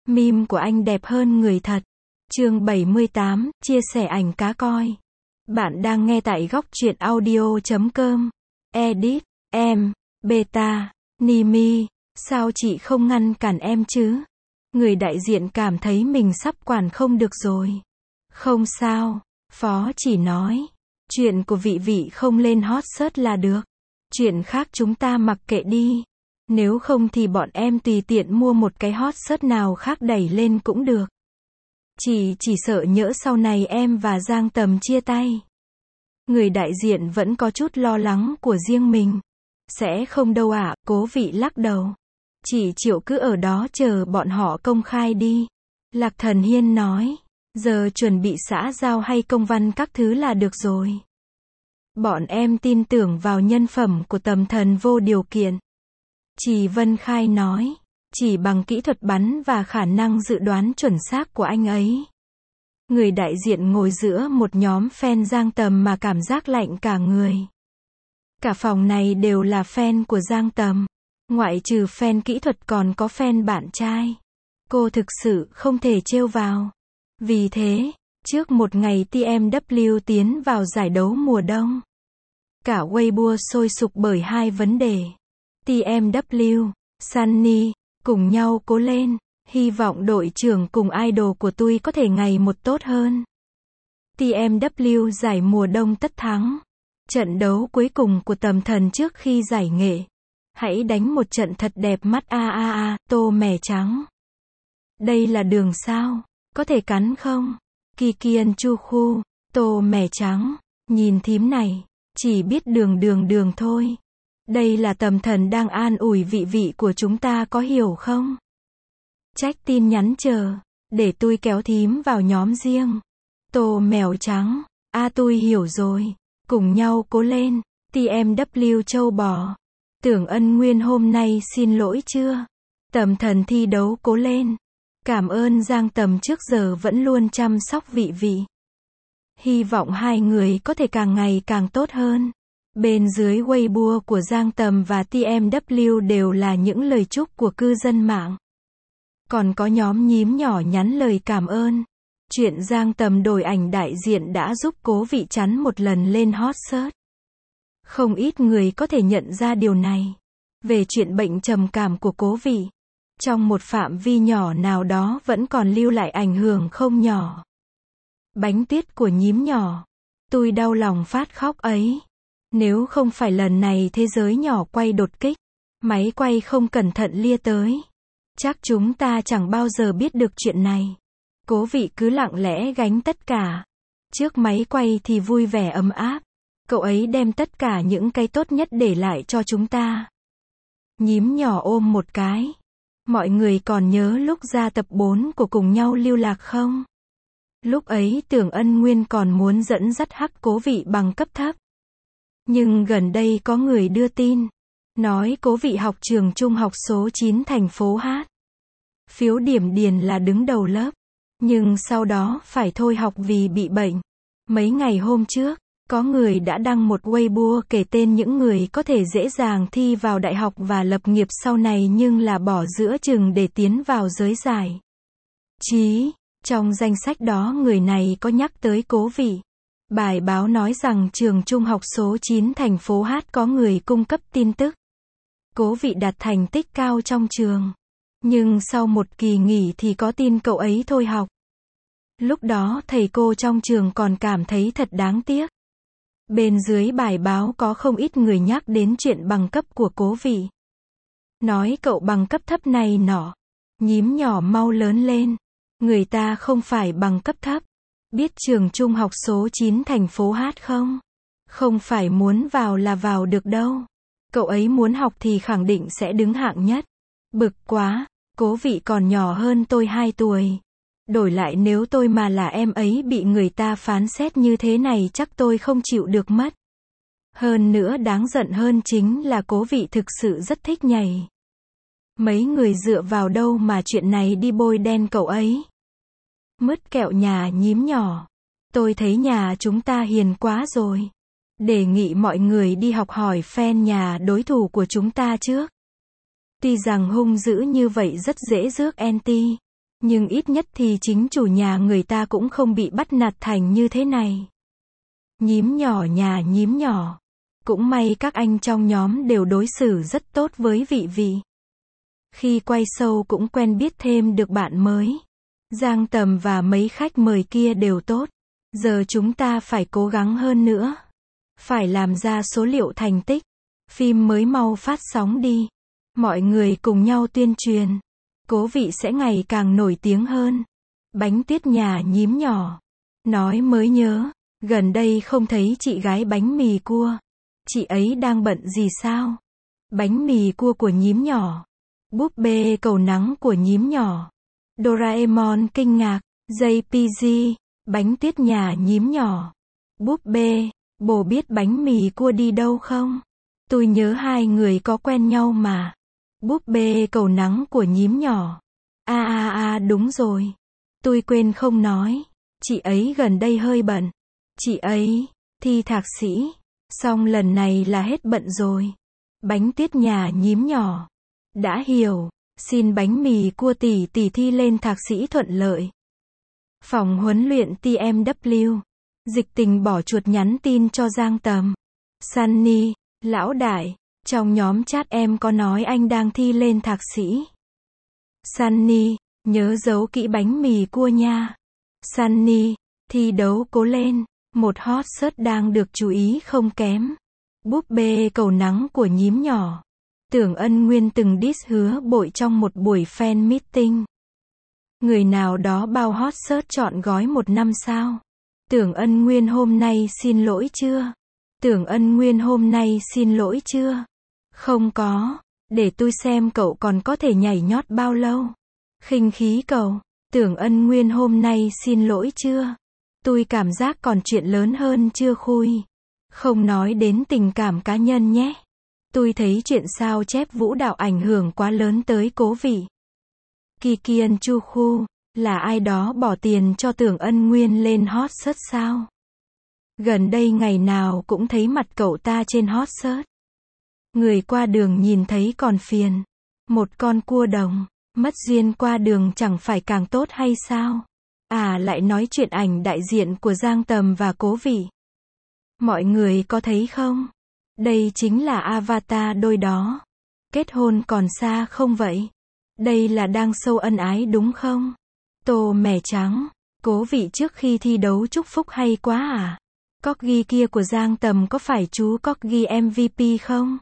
Meme của anh đẹp hơn người thật. Chương 78, chia sẻ ảnh cá coi. Bạn đang nghe tại góc truyện audio.com. Edit, em, Beta, Nimi, sao chị không ngăn cản em chứ? Người đại diện cảm thấy mình sắp quản không được rồi. Không sao, phó chỉ nói. Chuyện của vị vị không lên hot search là được. Chuyện khác chúng ta mặc kệ đi. Nếu không thì bọn em tùy tiện mua một cái hot search nào khác đẩy lên cũng được. Chị chỉ sợ nhỡ sau này em và Giang Tầm chia tay. Người đại diện vẫn có chút lo lắng của riêng mình. Sẽ không đâu ạ, Cố Vị lắc đầu. Chị Triệu cứ ở đó chờ bọn họ công khai đi. Lạc Thần Hiên nói. Giờ chuẩn bị xã giao hay công văn các thứ là được rồi. Bọn em tin tưởng vào nhân phẩm của Tầm Thần vô điều kiện. Trì Vân Khai nói. Chỉ bằng kỹ thuật bắn và khả năng dự đoán chuẩn xác của anh ấy. Người đại diện ngồi giữa một nhóm fan Giang Tầm mà cảm giác lạnh cả người. Cả phòng này đều là fan của Giang Tầm. Ngoại trừ fan kỹ thuật còn có fan bạn trai. Cô thực sự không thể trêu vào. Vì thế, trước một ngày TMW tiến vào giải đấu mùa đông, cả Weibo sôi sục bởi hai vấn đề. TMW, Sunny, cùng nhau cố lên, hy vọng đội trưởng cùng idol của tôi có thể ngày một tốt hơn. TMW giải mùa đông tất thắng. Trận đấu cuối cùng của Tầm Thần trước khi giải nghệ. Hãy đánh một trận thật đẹp mắt tô mè trắng. Đây là đường sao? Có thể cắn không? Kikian Chu Khu, tô mè trắng. Nhìn thím này, chỉ biết đường thôi. Đây là Tầm Thần đang an ủi vị vị của chúng ta có hiểu không? Trách tin nhắn chờ, để tôi kéo thím vào nhóm riêng. Tô mèo trắng, tôi hiểu rồi. Cùng nhau cố lên, TMW châu bò. Tưởng Ân Nguyên hôm nay xin lỗi chưa? Tầm Thần thi đấu cố lên. Cảm ơn Giang Tầm trước giờ vẫn luôn chăm sóc vị vị. Hy vọng hai người có thể càng ngày càng tốt hơn. Bên dưới Weibo của Giang Tầm và TMW đều là những lời chúc của cư dân mạng. Còn có nhóm nhím nhỏ nhắn lời cảm ơn. Chuyện Giang Tầm đổi ảnh đại diện đã giúp Cố Vị chắn một lần lên hot search. Không ít người có thể nhận ra điều này. Về chuyện bệnh trầm cảm của Cố Vị, trong một phạm vi nhỏ nào đó vẫn còn lưu lại ảnh hưởng không nhỏ. Bánh tuyết của nhím nhỏ. Tôi đau lòng phát khóc ấy. Nếu không phải lần này thế giới nhỏ quay đột kích, máy quay không cẩn thận lia tới, chắc chúng ta chẳng bao giờ biết được chuyện này. Cố Vị cứ lặng lẽ gánh tất cả. Trước máy quay thì vui vẻ ấm áp. Cậu ấy đem tất cả những cái tốt nhất để lại cho chúng ta. Nhím nhỏ ôm một cái. Mọi người còn nhớ lúc ra tập 4 của Cùng Nhau Lưu Lạc không? Lúc ấy Tưởng Ân Nguyên còn muốn dẫn dắt Hắc Cố Vị bằng cấp thấp. Nhưng gần đây có người đưa tin, nói Cố Vị học trường trung học số 9 thành phố Hát. Phiếu điểm điền là đứng đầu lớp. Nhưng sau đó phải thôi học vì bị bệnh. Mấy ngày hôm trước, có người đã đăng một Weibo kể tên những người có thể dễ dàng thi vào đại học và lập nghiệp sau này nhưng là bỏ giữa chừng để tiến vào giới giải trí. Trong danh sách đó người này có nhắc tới Cố Vị. Bài báo nói rằng trường trung học số 9 thành phố Hát có người cung cấp tin tức. Cố Vị đạt thành tích cao trong trường. Nhưng sau một kỳ nghỉ thì có tin cậu ấy thôi học. Lúc đó thầy cô trong trường còn cảm thấy thật đáng tiếc. Bên dưới bài báo có không ít người nhắc đến chuyện bằng cấp của Cố Vị. Nói cậu bằng cấp thấp này nọ. Nhím nhỏ mau lớn lên. Người ta không phải bằng cấp thấp. Biết trường trung học số 9 thành phố Hát không? Không phải muốn vào là vào được đâu. Cậu ấy muốn học thì khẳng định sẽ đứng hạng nhất. Bực quá, Cố Vị còn nhỏ hơn tôi 2 tuổi. Đổi lại nếu tôi mà là em ấy bị người ta phán xét như thế này chắc tôi không chịu được mất. Hơn nữa đáng giận hơn chính là Cố Vị thực sự rất thích nhảy. Mấy người dựa vào đâu mà chuyện này đi bôi đen cậu ấy. Mứt kẹo nhà nhím nhỏ. Tôi thấy nhà chúng ta hiền quá rồi. Đề nghị mọi người đi học hỏi fan nhà đối thủ của chúng ta trước. Tuy rằng hung dữ như vậy rất dễ rước anti. Nhưng ít nhất thì chính chủ nhà người ta cũng không bị bắt nạt thành như thế này. Nhím nhỏ nhà nhím nhỏ. Cũng may các anh trong nhóm đều đối xử rất tốt với Vị Vị. Khi quay show cũng quen biết thêm được bạn mới. Giang Tầm và mấy khách mời kia đều tốt. Giờ chúng ta phải cố gắng hơn nữa. Phải làm ra số liệu thành tích. Phim mới mau phát sóng đi. Mọi người cùng nhau tuyên truyền. Cố Vị sẽ ngày càng nổi tiếng hơn. Bánh tuyết nhà nhím nhỏ. Nói mới nhớ, gần đây không thấy chị gái bánh mì cua. Chị ấy đang bận gì sao? Bánh mì cua của nhím nhỏ. Búp bê cầu nắng của nhím nhỏ. Doraemon kinh ngạc. JPG, bánh tuyết nhà nhím nhỏ. Búp bê, bồ biết bánh mì cua đi đâu không? Tôi nhớ hai người có quen nhau mà. Búp bê cầu nắng của nhím nhỏ. Đúng rồi. Tôi quên không nói. Chị ấy gần đây hơi bận. Chị ấy thi thạc sĩ. Xong lần này là hết bận rồi. Bánh tuyết nhà nhím nhỏ. Đã hiểu. Xin bánh mì cua tỷ thi lên thạc sĩ thuận lợi. Phòng huấn luyện TMW. Dịch Tình bỏ chuột nhắn tin cho Giang Tầm. Sunny, lão đại, trong nhóm chat em có nói anh đang thi lên thạc sĩ. Sunny, nhớ giấu kỹ bánh mì cua nha. Sunny, thi đấu cố lên. Một hot search đang được chú ý không kém. Búp bê cầu nắng của nhím nhỏ. Tưởng Ân Nguyên từng diss Hứa Bội trong một buổi fan meeting. Người nào đó bao hot search chọn gói 1 năm sao? Tưởng Ân Nguyên hôm nay xin lỗi chưa? Tưởng Ân Nguyên hôm nay xin lỗi chưa? Không có. Để tôi xem cậu còn có thể nhảy nhót bao lâu. Khinh khí cậu. Tưởng Ân Nguyên hôm nay xin lỗi chưa? Tôi cảm giác còn chuyện lớn hơn chưa khui. Không nói đến tình cảm cá nhân nhé. Tôi thấy chuyện sao chép vũ đạo ảnh hưởng quá lớn tới Cố Vị. Kikian Chu Khu, là ai đó bỏ tiền cho Tưởng Ân Nguyên lên hot search sao? Gần đây ngày nào cũng thấy mặt cậu ta trên hot search. Người qua đường nhìn thấy còn phiền. Một con cua đồng, mất duyên qua đường chẳng phải càng tốt hay sao? Lại nói chuyện ảnh đại diện của Giang Tầm và Cố Vị. Mọi người có thấy không? Đây chính là avatar đôi đó. Kết hôn còn xa không vậy? Đây là đang sâu ân ái đúng không? Tô mè trắng. Cố Vị trước khi thi đấu chúc phúc hay quá à? Corgi kia của Giang Tầm có phải chú Corgi MVP không?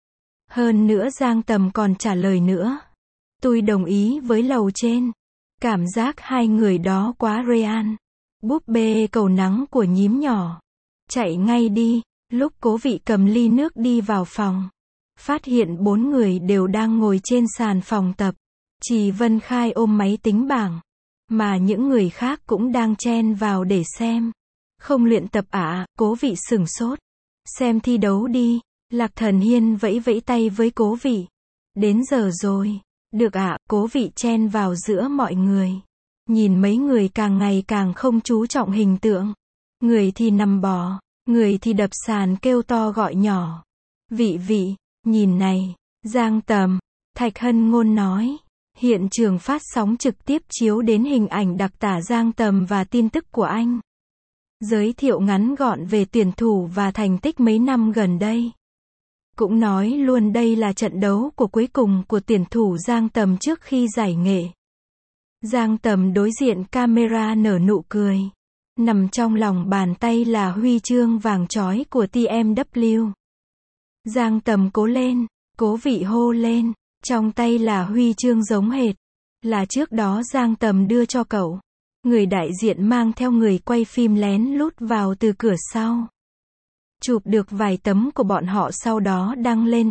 Hơn nữa Giang Tầm còn trả lời nữa. Tôi đồng ý với lầu trên. Cảm giác hai người đó quá real. Búp bê cầu nắng của nhím nhỏ. Chạy ngay đi. Lúc Cố Vị cầm ly nước đi vào phòng. Phát hiện 4 người đều đang ngồi trên sàn phòng tập. Chỉ Vân Khai ôm máy tính bảng. Mà những người khác cũng đang chen vào để xem. Không luyện tập à? Cố Vị sửng sốt. Xem thi đấu đi. Lạc Thần Hiên vẫy vẫy tay với Cố Vị. Đến giờ rồi. Được ạ. Cố Vị chen vào giữa mọi người. Nhìn mấy người càng ngày càng không chú trọng hình tượng. Người thì nằm bò. Người thì đập sàn kêu to gọi nhỏ. Vị Vị, nhìn này. Giang Tầm. Thạch Hân Ngôn nói. Hiện trường phát sóng trực tiếp chiếu đến hình ảnh đặc tả Giang Tầm và tin tức của anh. Giới thiệu ngắn gọn về tuyển thủ và thành tích mấy năm gần đây. Cũng nói luôn đây là trận đấu của cuối cùng của tuyển thủ Giang Tầm trước khi giải nghệ. Giang Tầm đối diện camera nở nụ cười. Nằm trong lòng bàn tay là huy chương vàng chói của TMW. Giang Tầm cố lên. Cố Vị hô lên. Trong tay là huy chương giống hệt. Là trước đó Giang Tầm đưa cho cậu. Người đại diện mang theo người quay phim lén lút vào từ cửa sau. Chụp được vài tấm của bọn họ sau đó đăng lên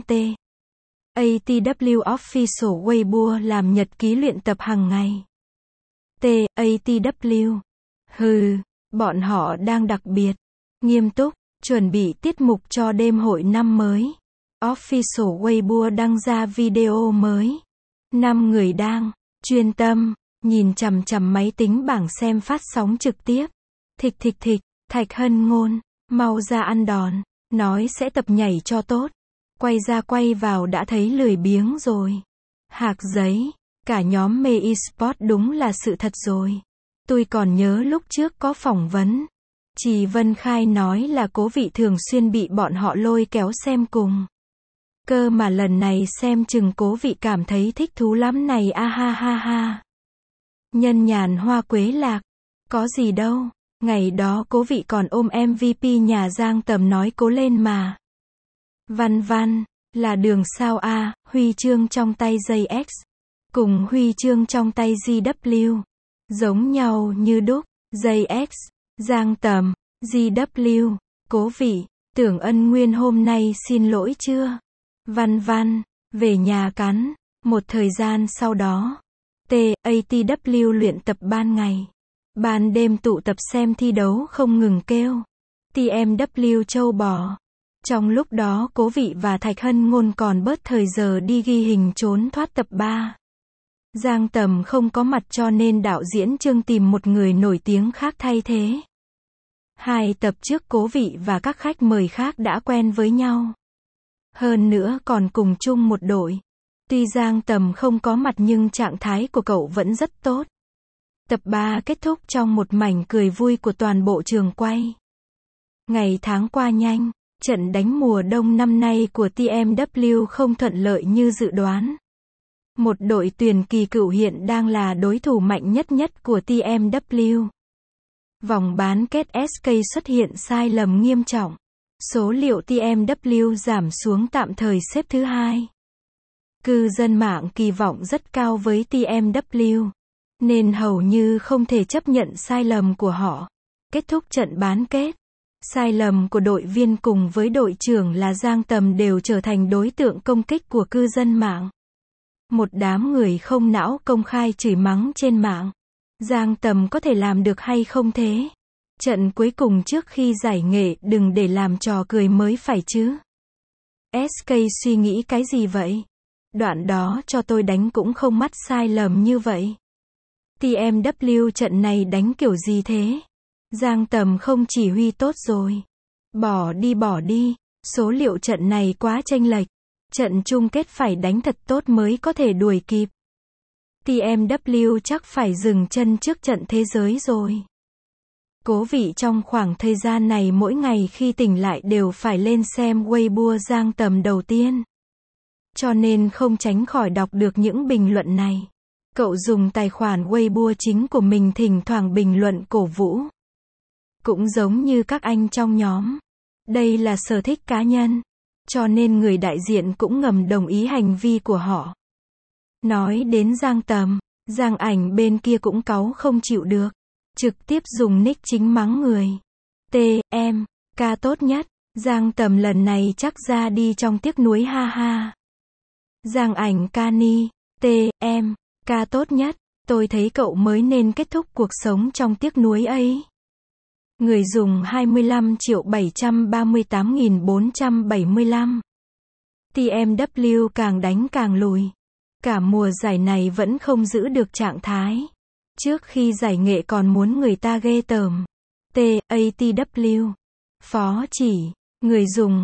ATW Official Weibo làm nhật ký luyện tập hàng ngày. ATW. Bọn họ đang đặc biệt, nghiêm túc, chuẩn bị tiết mục cho đêm hội năm mới. Official Weibo đăng ra video mới. 5 người đang chuyên tâm, nhìn chằm chằm máy tính bảng xem phát sóng trực tiếp. Thịch, Thạch Hân Ngôn, mau ra ăn đòn, nói sẽ tập nhảy cho tốt. Quay ra quay vào đã thấy lười biếng rồi. Hạc giấy, Cả nhóm mê eSport đúng là sự thật rồi. Tôi còn nhớ lúc trước có phỏng vấn. Chị Vân Khai nói là Cố Vị thường xuyên bị bọn họ lôi kéo xem cùng. Cơ mà lần này xem chừng Cố Vị cảm thấy thích thú lắm này a ha ha ha. Nhân nhàn hoa quế lạc. Có gì đâu. Ngày đó Cố Vị còn ôm MVP nhà Giang Tầm nói cố lên mà. Văn văn, là đường sao a, huy chương trong tay JX. Cùng huy chương trong tay GW. Giống nhau như đúc, JX, Giang Tầm, GW, Cố Vị, Tưởng Ân Nguyên hôm nay xin lỗi chưa? Văn văn, về nhà cắn. Một thời gian sau đó, TATW luyện tập ban ngày. Ban đêm tụ tập xem thi đấu không ngừng kêu. TMW châu bò. Trong lúc đó Cố Vị và Thạch Hân Ngôn còn bớt thời giờ đi ghi hình trốn thoát tập 3. Giang Tầm không có mặt cho nên đạo diễn Trương tìm một người nổi tiếng khác thay thế. 2 tập trước Cố Vị và các khách mời khác đã quen với nhau. Hơn nữa còn cùng chung một đội. Tuy Giang Tầm không có mặt nhưng trạng thái của cậu vẫn rất tốt. Tập 3 kết thúc trong một mảnh cười vui của toàn bộ trường quay. Ngày tháng qua nhanh, trận đánh mùa đông năm nay của TMW không thuận lợi như dự đoán. Một đội tuyển kỳ cựu hiện đang là đối thủ mạnh nhất của TMW. Vòng bán kết SK xuất hiện sai lầm nghiêm trọng. Số liệu TMW giảm xuống tạm thời xếp thứ 2. Cư dân mạng kỳ vọng rất cao với TMW, nên hầu như không thể chấp nhận sai lầm của họ. Kết thúc trận bán kết, sai lầm của đội viên cùng với đội trưởng là Giang Tầm đều trở thành đối tượng công kích của cư dân mạng. Một đám người không não công khai chửi mắng trên mạng. Giang Tầm có thể làm được hay không thế? Trận cuối cùng trước khi giải nghệ đừng để làm trò cười mới phải chứ. SK suy nghĩ cái gì vậy? Đoạn đó cho tôi đánh cũng không mắc sai lầm như vậy. TMW trận này đánh kiểu gì thế? Giang Tầm không chỉ huy tốt rồi. Bỏ đi, số liệu trận này quá chênh lệch. Trận chung kết phải đánh thật tốt mới có thể đuổi kịp. TMW chắc phải dừng chân trước trận thế giới rồi. Cố Vị trong khoảng thời gian này mỗi ngày khi tỉnh lại đều phải lên xem Weibo Giang Tầm đầu tiên. Cho nên không tránh khỏi đọc được những bình luận này. Cậu dùng tài khoản Weibo chính của mình thỉnh thoảng bình luận cổ vũ. Cũng giống như các anh trong nhóm. Đây là sở thích cá nhân. Cho nên người đại diện cũng ngầm đồng ý hành vi của họ. Nói đến Giang Tầm, Giang Ảnh bên kia cũng cáu không chịu được. Trực tiếp dùng nick chính mắng người. Em, ca tốt nhất. Giang Tầm lần này chắc ra đi trong tiếc nuối ha ha. Giang Ảnh Cani, em, ca tốt nhất. Tôi thấy cậu mới nên kết thúc cuộc sống trong tiếc nuối ấy. Người dùng 25.738.475. TMW càng đánh càng lùi. Cả mùa giải này vẫn không giữ được trạng thái. Trước khi giải nghệ còn muốn người ta ghê tởm. TATW. Phó chỉ. Người dùng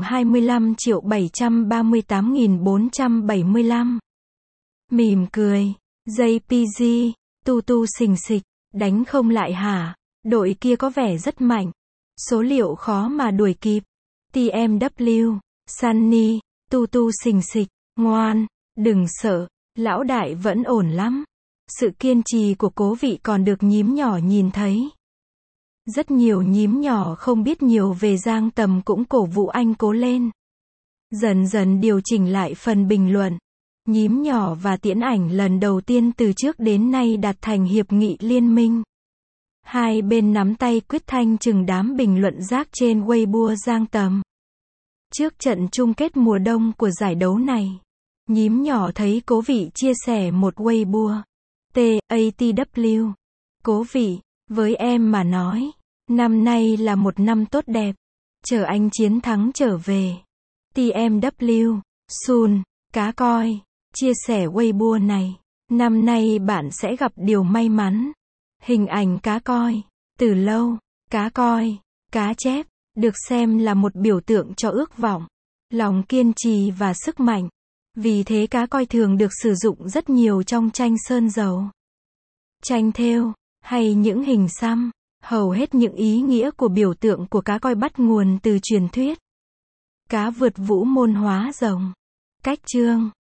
25.738.475. Mỉm cười. JPG. Tu xình xịch. Đánh không lại hả? Đội kia có vẻ rất mạnh. Số liệu khó mà đuổi kịp. TMW. Sunny. Tu xình xịch. Ngoan. Đừng sợ. Lão đại vẫn ổn lắm. Sự kiên trì của Cố Vị còn được nhím nhỏ nhìn thấy. Rất nhiều nhím nhỏ không biết nhiều về Giang Tầm cũng cổ vũ anh cố lên. Dần dần điều chỉnh lại phần bình luận. Nhím nhỏ và Tiễn Ảnh lần đầu tiên từ trước đến nay đạt thành hiệp nghị liên minh. Hai bên nắm tay quyết thanh trừng đám bình luận rác trên Weibo Giang Tầm. Trước trận chung kết mùa đông của giải đấu này, nhím nhỏ thấy Cố Vị chia sẻ một Weibo. TATW. Cố Vị, với em mà nói, năm nay là một năm tốt đẹp. Chờ anh chiến thắng trở về. TMW. Soon. Cá coi. Chia sẻ Weibo này. Năm nay bạn sẽ gặp điều may mắn. Hình ảnh cá coi. Từ lâu, cá coi, cá chép, được xem là một biểu tượng cho ước vọng, lòng kiên trì và sức mạnh. Vì thế cá coi thường được sử dụng rất nhiều trong tranh sơn dầu, tranh thêu, hay những hình xăm. Hầu hết những ý nghĩa của biểu tượng của cá coi bắt nguồn từ truyền thuyết cá vượt vũ môn hóa rồng. Cách chương